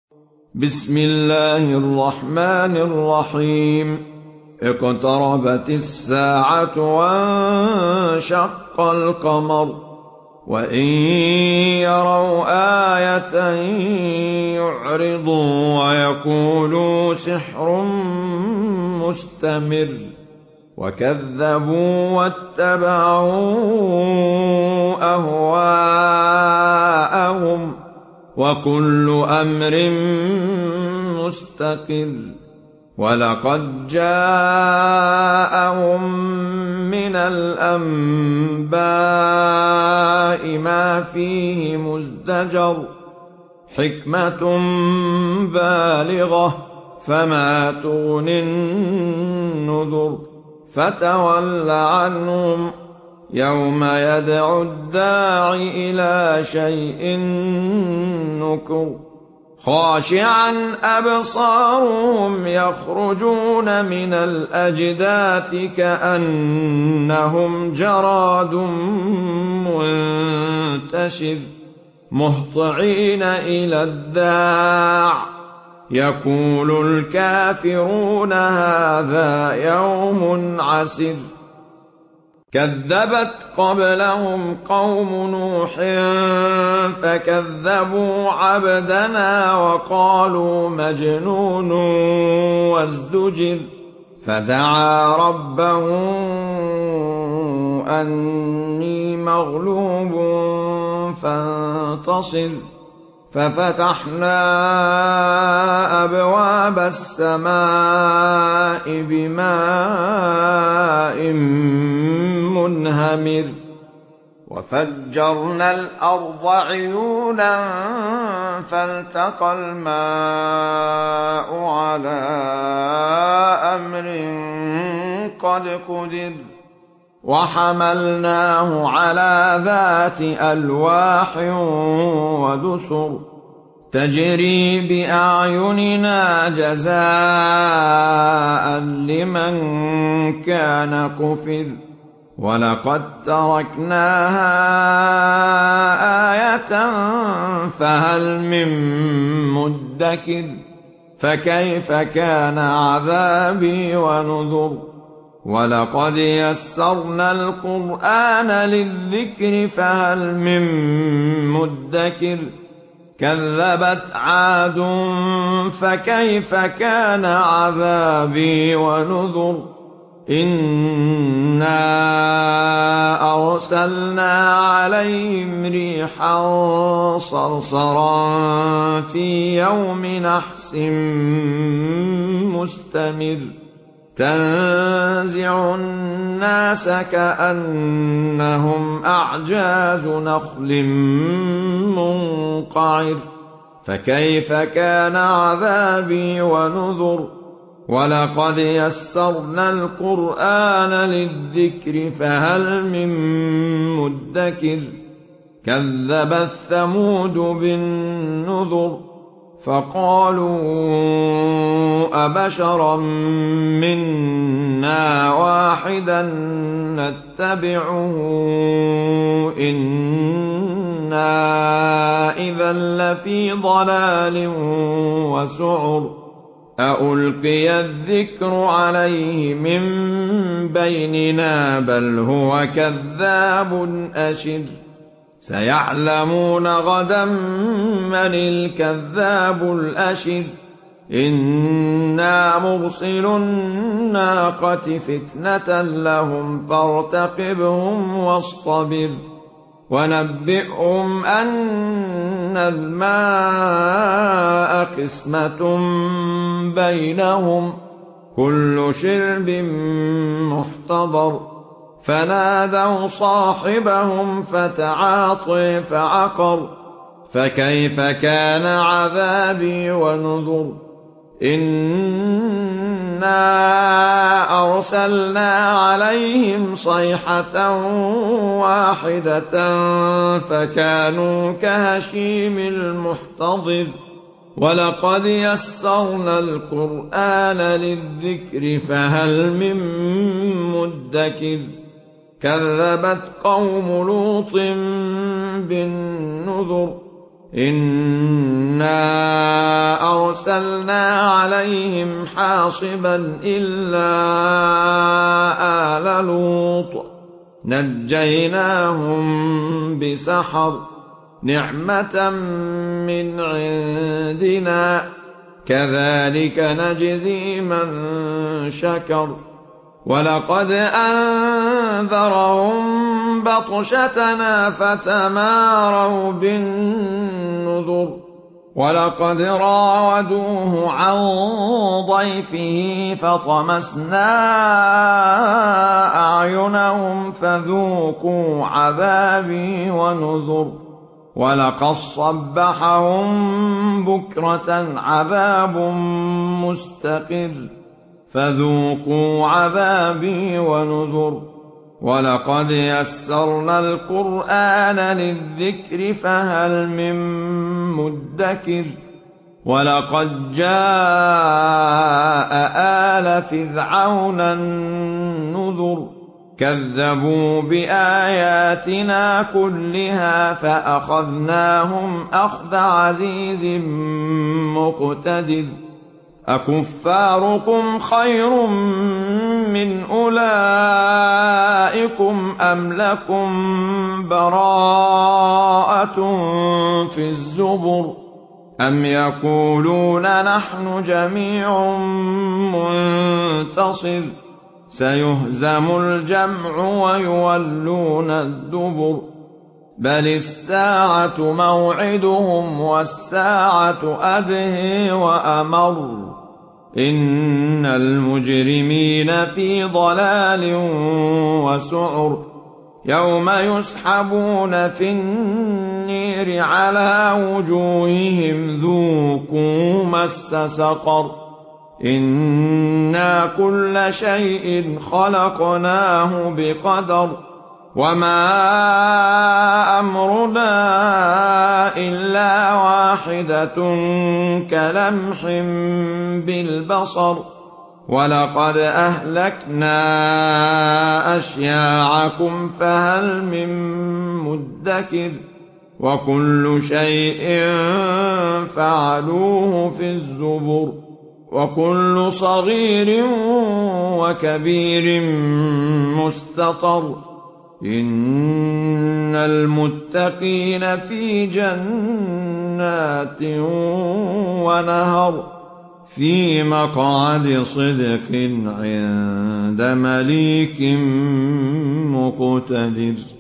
بسم الله الرحمن الرحيم. اقتربت الساعة وانشق القمر وإن يروا آية يعرضوا ويقولوا سحر مستمر وكذبوا واتبعوا أهواءهم وكل أمر مستقر. ولقد جاءهم من الأنباء ما فيه مزدجر حكمة بالغة فما تغني النذر. فتول عنهم يوم يدعو الداع إلى شيء نكر. خاشعا أبصارهم يخرجون من الأجداث كأنهم جراد منتشر مهطعين إلى الداع يقول الكافرون هذا يوم عسر. كذبت قبلهم قوم نوح فكذبوا عبدنا وقالوا مجنون وازدجر. فدعا ربه أني مغلوب فانتصر. ففتحنا أبواب السماء بماء منهمر وفجرنا الأرض عيونا فالتقى الماء على أمر قد قدر. وحملناه على ذات ألواح ودسر تجري بأعيننا جزاء لمن كان كفر. ولقد تركناها آية فهل من مدكر. فكيف كان عذابي ونذر. ولقد يسرنا القرآن للذكر فهل من مدكر. كذبت عاد فكيف كان عذابي ونذر. إنا أرسلنا عليهم ريحا صرصرا في يوم نحس مستمر تنزع الناس كأنهم أعجاز نخل منقعر. فكيف كان عذابي ونذر. ولقد يسرنا القرآن للذكر فهل من مدكر. كذبت ثمود بالنذر فقالوا أبشرا منا واحدا نتبعه إنا إذا لفي ضلال وسعر. أألقي الذكر عليه من بيننا بل هو كذاب أشر. سيعلمون غدا من الكذاب الأشر. إنا مرسل الناقة فتنة لهم فارتقبهم واصطبر. ونبئهم أن الماء قسمة بينهم كل شرب محتضر. فنادوا صاحبهم فتعاطي فعقر. فكيف كان عذابي ونذر. إنا أرسلنا عليهم صيحة واحدة فكانوا كهشيم المحتضر. ولقد يسرنا القرآن للذكر فهل من مدكر. كذبت قوم لوط بالنذر إنا أرسلنا عليهم حاصبا إلا آل لوط نجيناهم بسحر نعمة من عندنا كذلك نجزي من شكر ولقد أنذرهم بطشتنا فتماروا بالنذر ولقد راودوه عن ضيفه فطمسنا أعينهم فذوقوا عذابي ونذر ولقد صبحهم بكرة عذاب مستقر فذوقوا عذابي ونذر ولقد يسرنا القرآن للذكر فهل من مدكر ولقد جاء آل فرعون النذر كذبوا بآياتنا كلها فأخذناهم أخذ عزيز مقتدر أكفاركم خير من أولئكم أم لكم براءة في الزبر أم يقولون نحن جميع منتصر سيهزم الجمع ويولون الدبر بل الساعة موعدهم والساعة أدهى وأمر إن المجرمين في ضلال وسعر يوم يسحبون في النير على وجوههم ذوقوا مس سقر إنا كل شيء خلقناه بقدر وما أمرنا إلا واحدة كلمح بالبصر ولقد أهلكنا أشياعكم فهل من مدكر وكل شيء فعلوه في الزبر وكل صغير وكبير مستطر إن المتقين في جنات ونهر في مقعد صدق عند مليك مقتدر.